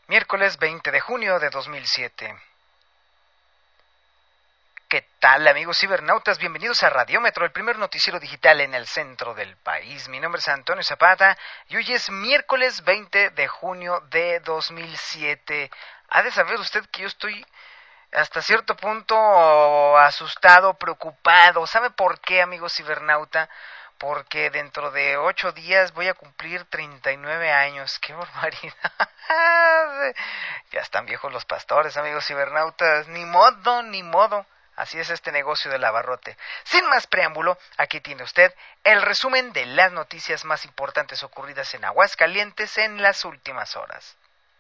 Miércoles 20 de junio de 2007. ¿Qué tal, amigos cibernautas? Bienvenidos a Radiómetro, el primer noticiero digital en el centro del país. Mi nombre es Antonio Zapata y hoy es miércoles 20 de junio de 2007. Ha de saber usted que yo estoy hasta cierto punto asustado, preocupado. ¿Sabe por qué, amigo cibernauta? Porque dentro de 8 días voy a cumplir 39 años. ¡Qué barbaridad! Ya están viejos los pastores, amigos cibernautas. Ni modo, ni modo. Así es este negocio del abarrote. Sin más preámbulo, aquí tiene usted el resumen de las noticias más importantes ocurridas en Aguascalientes en las últimas horas.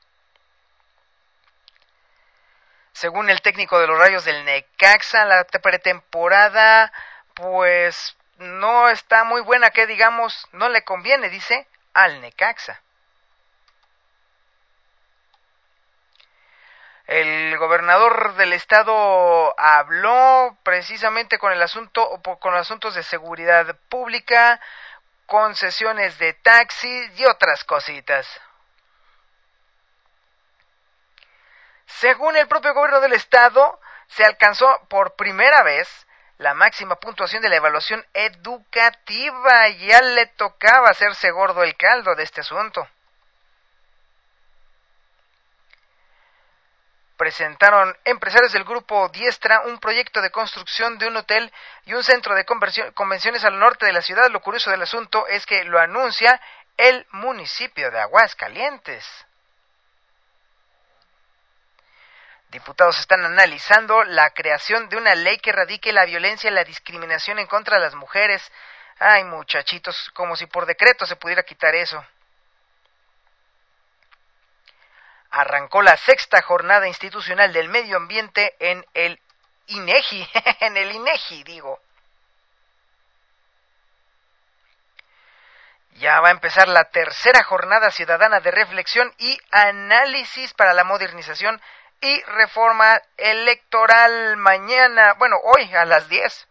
Según el técnico de los Rayos del Necaxa, la pretemporada pues no está muy buena, que digamos, no le conviene, dice, al Necaxa. El gobernador del estado habló precisamente con los asuntos de seguridad pública, concesiones de taxis y otras cositas. Según el propio gobierno del estado, se alcanzó por primera vez la máxima puntuación de la evaluación educativa. Ya le tocaba hacerse gordo el caldo de este asunto. Presentaron empresarios del grupo Diestra un proyecto de construcción de un hotel y un centro de convenciones al norte de la ciudad. Lo curioso del asunto es que lo anuncia el municipio de Aguascalientes. Diputados están analizando la creación de una ley que erradique la violencia y la discriminación en contra de las mujeres. Ay, muchachitos, como si por decreto se pudiera quitar eso. Arrancó la 6ª jornada institucional del medio ambiente en el INEGI, en el INEGI, digo. Ya va a empezar la 3ª jornada ciudadana de reflexión y análisis para la modernización y reforma electoral mañana, hoy a las 10.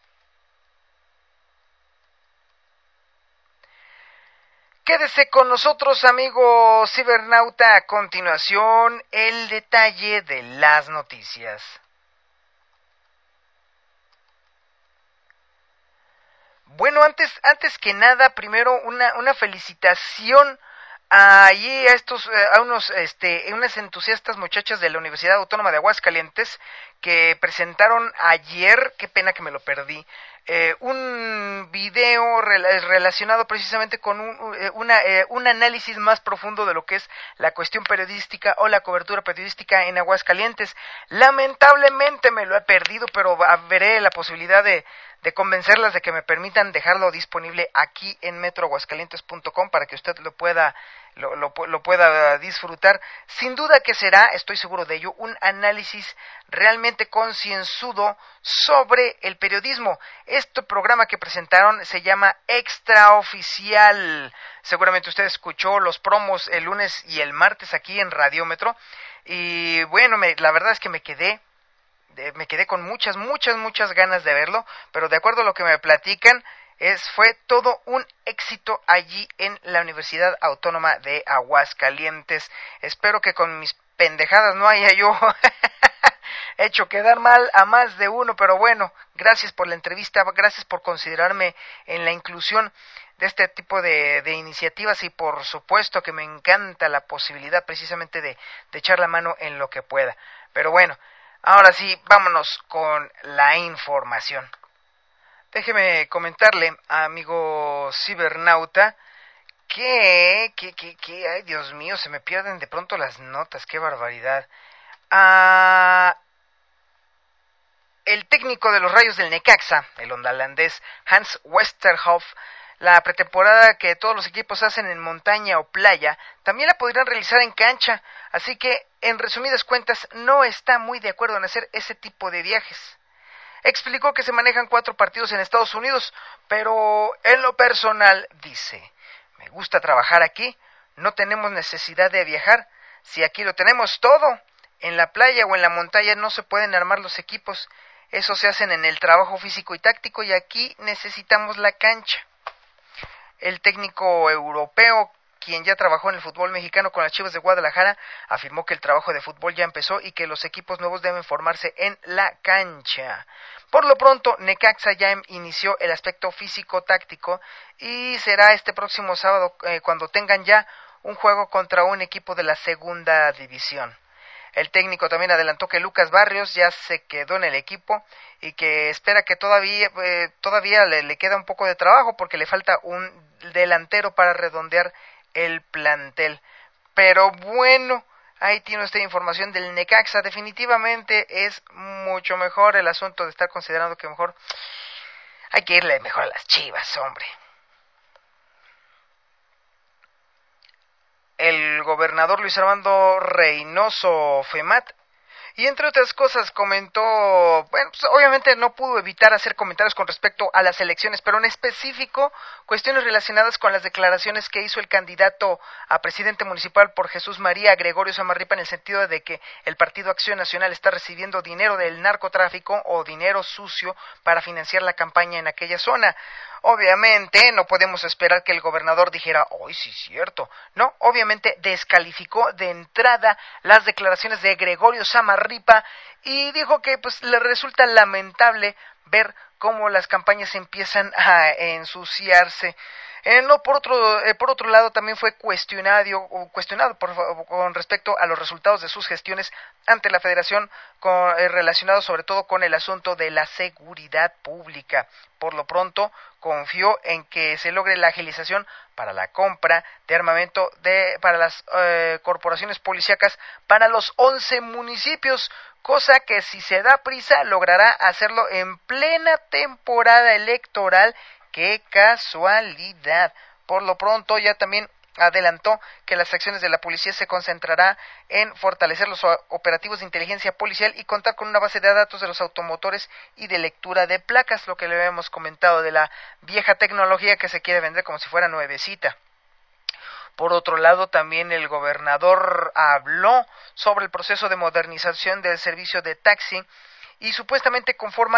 Quédese con nosotros, amigo cibernauta. A continuación, el detalle de las noticias. Bueno, antes que nada, primero una felicitación a unas entusiastas muchachas de la Universidad Autónoma de Aguascalientes que presentaron ayer, qué pena que me lo perdí, un video relacionado precisamente con un análisis más profundo de lo que es la cuestión periodística o la cobertura periodística en Aguascalientes. Lamentablemente me lo he perdido, pero veré la posibilidad de convencerlas de que me permitan dejarlo disponible aquí en metroaguascalientes.com para que usted lo pueda disfrutar. Sin duda que será, estoy seguro de ello, un análisis realmente concienzudo sobre el periodismo. Este programa que presentaron se llama Extraoficial. Seguramente usted escuchó los promos el lunes y el martes aquí en Radiómetro. Y bueno, la verdad es que me quedé con muchas ganas de verlo, pero de acuerdo a lo que me platican, fue todo un éxito allí en la Universidad Autónoma de Aguascalientes. Espero que con mis pendejadas no haya yo hecho quedar mal a más de uno, pero bueno, gracias por la entrevista, gracias por considerarme en la inclusión de este tipo de iniciativas y por supuesto que me encanta la posibilidad precisamente de echar la mano en lo que pueda. Pero bueno, ahora sí, vámonos con la información. Déjeme comentarle, amigo cibernauta, que, ay Dios mío, se me pierden de pronto las notas, qué barbaridad. El técnico de los Rayos del Necaxa, el holandés Hans Westerhoff, la pretemporada que todos los equipos hacen en montaña o playa, también la podrían realizar en cancha, así que, en resumidas cuentas, no está muy de acuerdo en hacer ese tipo de viajes. Explicó que se manejan 4 partidos en Estados Unidos, pero en lo personal dice, me gusta trabajar aquí, no tenemos necesidad de viajar, si aquí lo tenemos todo, en la playa o en la montaña no se pueden armar los equipos, esos se hacen en el trabajo físico y táctico y aquí necesitamos la cancha. El técnico europeo quien ya trabajó en el fútbol mexicano con las Chivas de Guadalajara, afirmó que el trabajo de fútbol ya empezó y que los equipos nuevos deben formarse en la cancha. Por lo pronto, Necaxa ya inició el aspecto físico-táctico y será este próximo sábado cuando tengan ya un juego contra un equipo de la segunda división. El técnico también adelantó que Lucas Barrios ya se quedó en el equipo y que espera que todavía le queda un poco de trabajo porque le falta un delantero para redondear el plantel. Pero bueno, ahí tiene usted información del Necaxa. Definitivamente es mucho mejor el asunto de estar considerando que mejor hay que irle mejor a las Chivas, hombre. El gobernador Luis Armando Reynoso Femat, y entre otras cosas comentó, bueno, pues obviamente no pudo evitar hacer comentarios con respecto a las elecciones, pero en específico cuestiones relacionadas con las declaraciones que hizo el candidato a presidente municipal por Jesús María Gregorio Samarripa, en el sentido de que el Partido Acción Nacional está recibiendo dinero del narcotráfico o dinero sucio para financiar la campaña en aquella zona. Obviamente no podemos esperar que el gobernador dijera, ¡ay, sí, cierto! No, obviamente descalificó de entrada las declaraciones de Gregorio Samarripa y dijo que pues le resulta lamentable ver cómo las campañas empiezan a ensuciarse. Por otro lado, también fue cuestionado con respecto a los resultados de sus gestiones ante la Federación, relacionados sobre todo con el asunto de la seguridad pública. Por lo pronto, confió en que se logre la agilización para la compra de armamento para las corporaciones policíacas para los 11 municipios, cosa que si se da prisa logrará hacerlo en plena temporada electoral. ¡Qué casualidad! Por lo pronto ya también adelantó que las acciones de la policía se concentrará en fortalecer los operativos de inteligencia policial y contar con una base de datos de los automotores y de lectura de placas, lo que le habíamos comentado de la vieja tecnología que se quiere vender como si fuera nuevecita. Por otro lado, también el gobernador habló sobre el proceso de modernización del servicio de taxi y supuestamente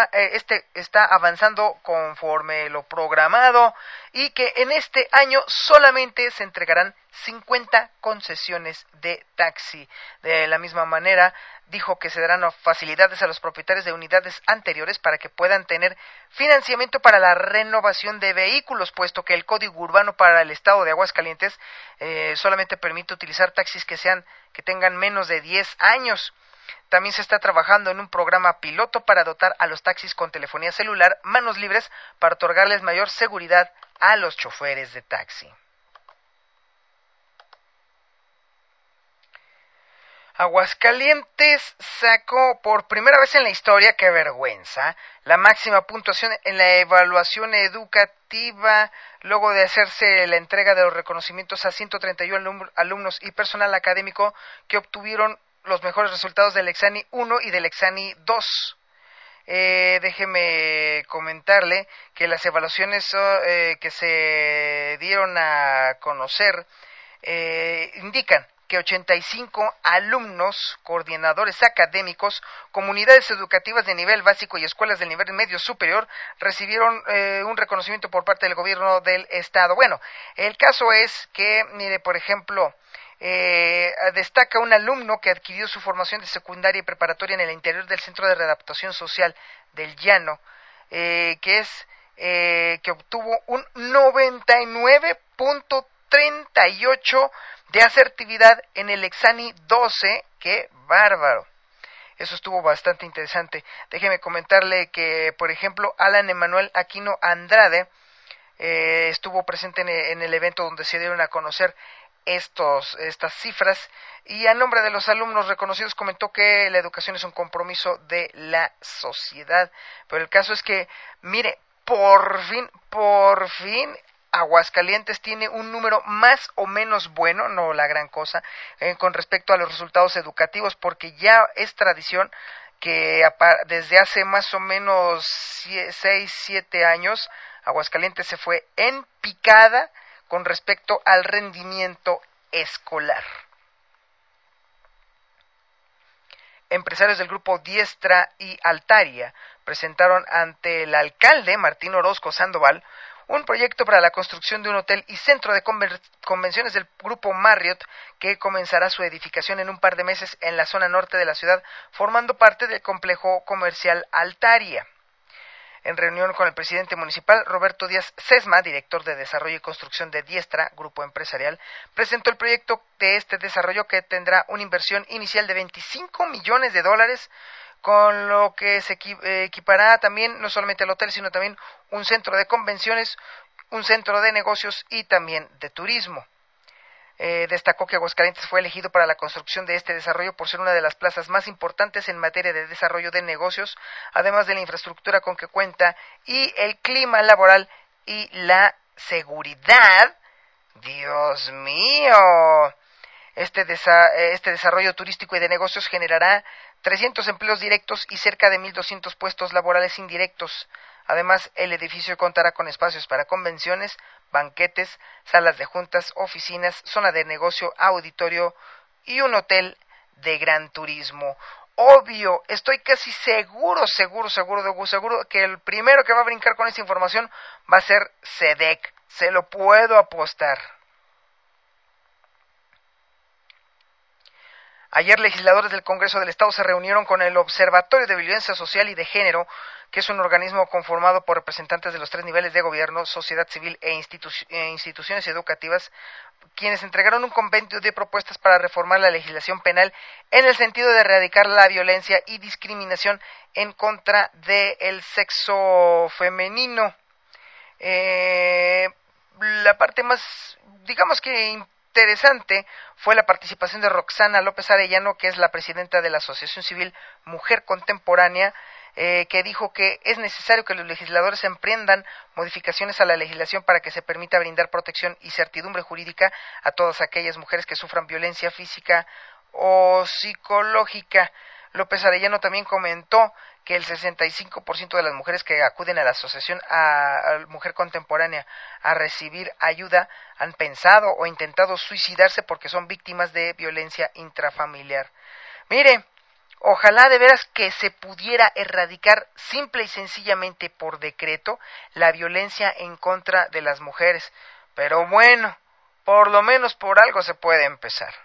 está avanzando conforme lo programado y que en este año solamente se entregarán 50 concesiones de taxi. De la misma manera, dijo que se darán facilidades a los propietarios de unidades anteriores para que puedan tener financiamiento para la renovación de vehículos, puesto que el Código Urbano para el Estado de Aguascalientes solamente permite utilizar taxis que tengan menos de 10 años. También se está trabajando en un programa piloto para dotar a los taxis con telefonía celular, manos libres, para otorgarles mayor seguridad a los choferes de taxi. Aguascalientes sacó por primera vez en la historia, qué vergüenza, la máxima puntuación en la evaluación educativa, luego de hacerse la entrega de los reconocimientos a 131 alumnos y personal académico que obtuvieron los mejores resultados del Exani 1 y del Exani 2. Déjeme comentarle que las evaluaciones que se dieron a conocer indican que 85 alumnos, coordinadores académicos, comunidades educativas de nivel básico y escuelas del nivel medio superior recibieron un reconocimiento por parte del gobierno del estado. Bueno, el caso es que, mire, por ejemplo, destaca un alumno que adquirió su formación de secundaria y preparatoria en el interior del Centro de Readaptación Social del Llano, que obtuvo un 99.38 de asertividad en el Exani 12, ¡qué bárbaro! Eso estuvo bastante interesante. Déjeme comentarle que, por ejemplo, Alan Emanuel Aquino Andrade estuvo presente en el evento donde se dieron a conocer estas cifras, y a nombre de los alumnos reconocidos comentó que la educación es un compromiso de la sociedad. Pero el caso es que, mire, por fin Aguascalientes tiene un número más o menos bueno, no la gran cosa, con respecto a los resultados educativos, porque ya es tradición que desde hace más o menos 6-7 años Aguascalientes se fue en picada con respecto al rendimiento escolar. Empresarios del grupo Diestra y Altaria presentaron ante el alcalde Martín Orozco Sandoval un proyecto para la construcción de un hotel y centro de convenciones del grupo Marriott, que comenzará su edificación en un par de meses en la zona norte de la ciudad, formando parte del complejo comercial Altaria. En reunión con el presidente municipal, Roberto Díaz Sesma, director de Desarrollo y Construcción de Diestra, grupo empresarial, presentó el proyecto de este desarrollo, que tendrá una inversión inicial de $25 millones, con lo que se equipará también no solamente el hotel, sino también un centro de convenciones, un centro de negocios y también de turismo. Destacó que Aguascalientes fue elegido para la construcción de este desarrollo por ser una de las plazas más importantes en materia de desarrollo de negocios, además de la infraestructura con que cuenta y el clima laboral y la seguridad. ¡Dios mío! Este desarrollo turístico y de negocios generará 300 empleos directos y cerca de 1,200 puestos laborales indirectos. Además, el edificio contará con espacios para convenciones, banquetes, salas de juntas, oficinas, zona de negocio, auditorio y un hotel de gran turismo. Obvio, estoy casi seguro que el primero que va a brincar con esta información va a ser SEDEC. Se lo puedo apostar. Ayer legisladores del Congreso del Estado se reunieron con el Observatorio de Violencia Social y de Género, que es un organismo conformado por representantes de los 3 niveles de gobierno, sociedad civil e instituciones educativas, quienes entregaron un compendio de propuestas para reformar la legislación penal en el sentido de erradicar la violencia y discriminación en contra del sexo femenino. La parte más, digamos que interesante, fue la participación de Roxana López Arellano, que es la presidenta de la Asociación Civil Mujer Contemporánea, que dijo que es necesario que los legisladores emprendan modificaciones a la legislación para que se permita brindar protección y certidumbre jurídica a todas aquellas mujeres que sufran violencia física o psicológica. López Arellano también comentó que el 65% de las mujeres que acuden a la asociación a Mujer Contemporánea a recibir ayuda han pensado o intentado suicidarse porque son víctimas de violencia intrafamiliar. Mire, ojalá de veras que se pudiera erradicar simple y sencillamente por decreto la violencia en contra de las mujeres, pero bueno, por lo menos por algo se puede empezar.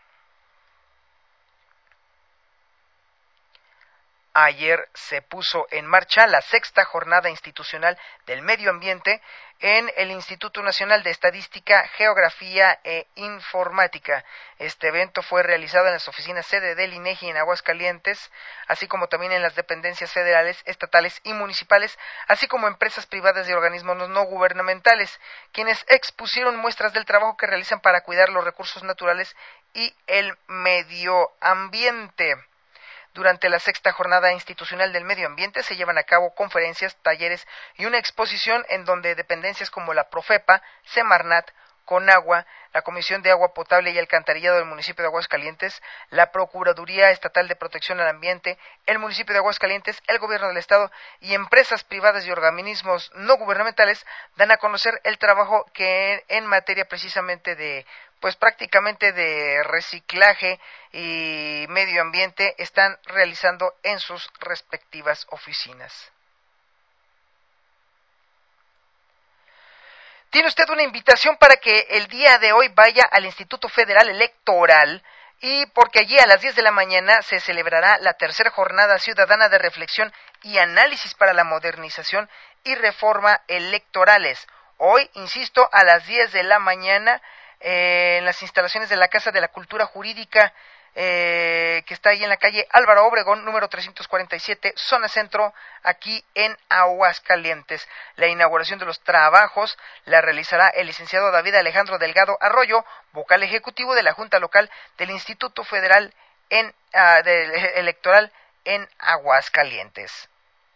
Ayer se puso en marcha la 6ª Jornada Institucional del Medio Ambiente en el Instituto Nacional de Estadística, Geografía e Informática. Este evento fue realizado en las oficinas sede del INEGI en Aguascalientes, así como también en las dependencias federales, estatales y municipales, así como empresas privadas y organismos no gubernamentales, quienes expusieron muestras del trabajo que realizan para cuidar los recursos naturales y el medio ambiente. Durante la 6ª Jornada Institucional del Medio Ambiente se llevan a cabo conferencias, talleres y una exposición en donde dependencias como la Profepa, Semarnat, Conagua, la Comisión de Agua Potable y Alcantarillado del municipio de Aguascalientes, la Procuraduría Estatal de Protección al Ambiente, el municipio de Aguascalientes, el Gobierno del Estado y empresas privadas y organismos no gubernamentales dan a conocer el trabajo que en materia precisamente de, pues prácticamente de reciclaje y medio ambiente están realizando en sus respectivas oficinas. Tiene usted una invitación para que el día de hoy vaya al Instituto Federal Electoral, y porque allí a las 10 de la mañana se celebrará la 3ª Jornada Ciudadana de Reflexión y Análisis para la Modernización y Reforma Electorales. Hoy, insisto, a las 10 de la mañana en las instalaciones de la Casa de la Cultura Jurídica, que está ahí en la calle Álvaro Obregón, número 347, zona centro, aquí en Aguascalientes. La inauguración de los trabajos la realizará el licenciado David Alejandro Delgado Arroyo, vocal ejecutivo de la Junta Local del Instituto Federal Electoral en Aguascalientes.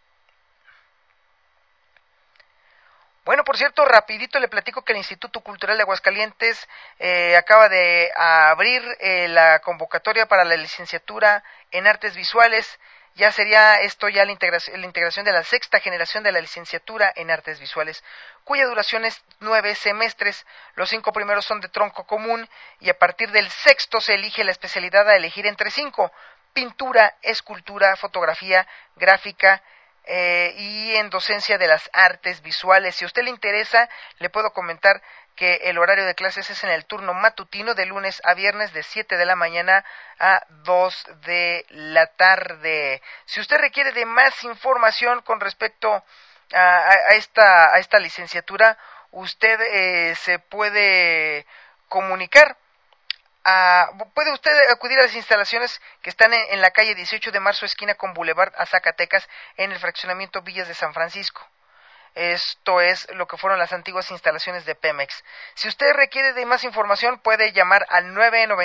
Bueno, por cierto, rapidito le platico que el Instituto Cultural de Aguascalientes acaba de abrir la convocatoria para la licenciatura en Artes Visuales. Ya sería esto ya la integración de la 6ª generación de la licenciatura en Artes Visuales, cuya duración es 9 semestres. Los 5 primeros son de tronco común y a partir del 6º se elige la especialidad a elegir entre 5: pintura, escultura, fotografía, gráfica, y en docencia de las artes visuales. Si a usted le interesa, le puedo comentar que el horario de clases es en el turno matutino de lunes a viernes de 7 de la mañana a 2 de la tarde. Si usted requiere de más información con respecto a esta licenciatura, usted se puede comunicar. Puede usted acudir a las instalaciones que están en la calle 18 de marzo, esquina con Boulevard a Zacatecas, en el fraccionamiento Villas de San Francisco. Esto es lo que fueron las antiguas instalaciones de Pemex. Si usted requiere de más información, puede llamar al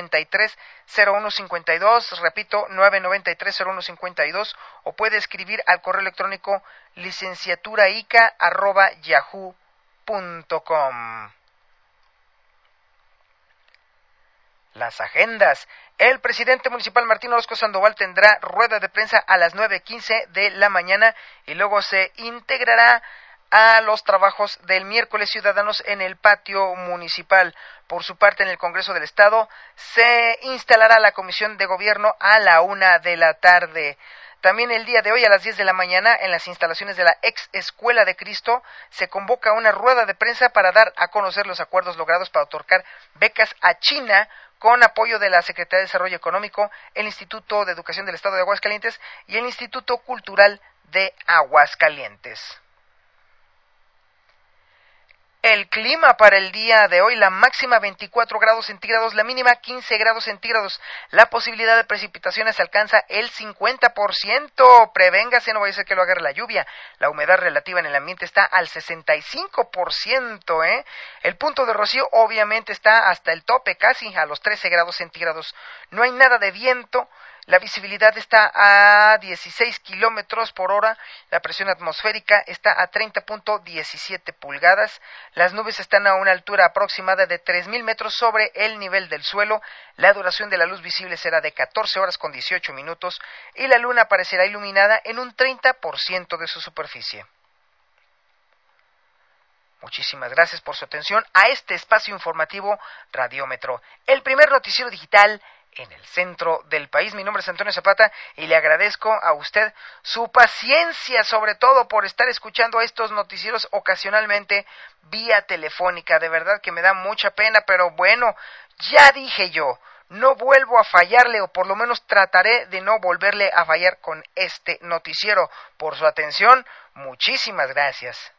993-0152, repito, 993-0152, o puede escribir al correo electrónico licenciaturaica@yahoo.com. Las agendas. El presidente municipal Martín Orozco Sandoval tendrá rueda de prensa a las 9:15 de la mañana y luego se integrará a los trabajos del miércoles ciudadanos en el patio municipal. Por su parte, en el Congreso del Estado se instalará la comisión de gobierno a la 1 de la tarde. También el día de hoy a las 10 de la mañana, en las instalaciones de la ex Escuela de Cristo, se convoca una rueda de prensa para dar a conocer los acuerdos logrados para otorgar becas a China con apoyo de la Secretaría de Desarrollo Económico, el Instituto de Educación del Estado de Aguascalientes y el Instituto Cultural de Aguascalientes. El clima para el día de hoy: la máxima 24 grados centígrados, la mínima 15 grados centígrados. La posibilidad de precipitaciones alcanza el 50%. Prevéngase, no vaya a ser que lo agarre la lluvia. La humedad relativa en el ambiente está al 65%. El punto de rocío obviamente está hasta el tope, casi a los 13 grados centígrados. No hay nada de viento. La visibilidad está a 16 kilómetros por hora, la presión atmosférica está a 30.17 pulgadas, las nubes están a una altura aproximada de 3,000 metros sobre el nivel del suelo, la duración de la luz visible será de 14 horas con 18 minutos y la luna aparecerá iluminada en un 30% de su superficie. Muchísimas gracias por su atención a este espacio informativo Radiómetro, el primer noticiero digital en el centro del país. Mi nombre es Antonio Zapata y le agradezco a usted su paciencia, sobre todo por estar escuchando estos noticieros ocasionalmente vía telefónica. De verdad que me da mucha pena, pero bueno, ya dije yo, no vuelvo a fallarle, o por lo menos trataré de no volverle a fallar con este noticiero. Por su atención, muchísimas gracias.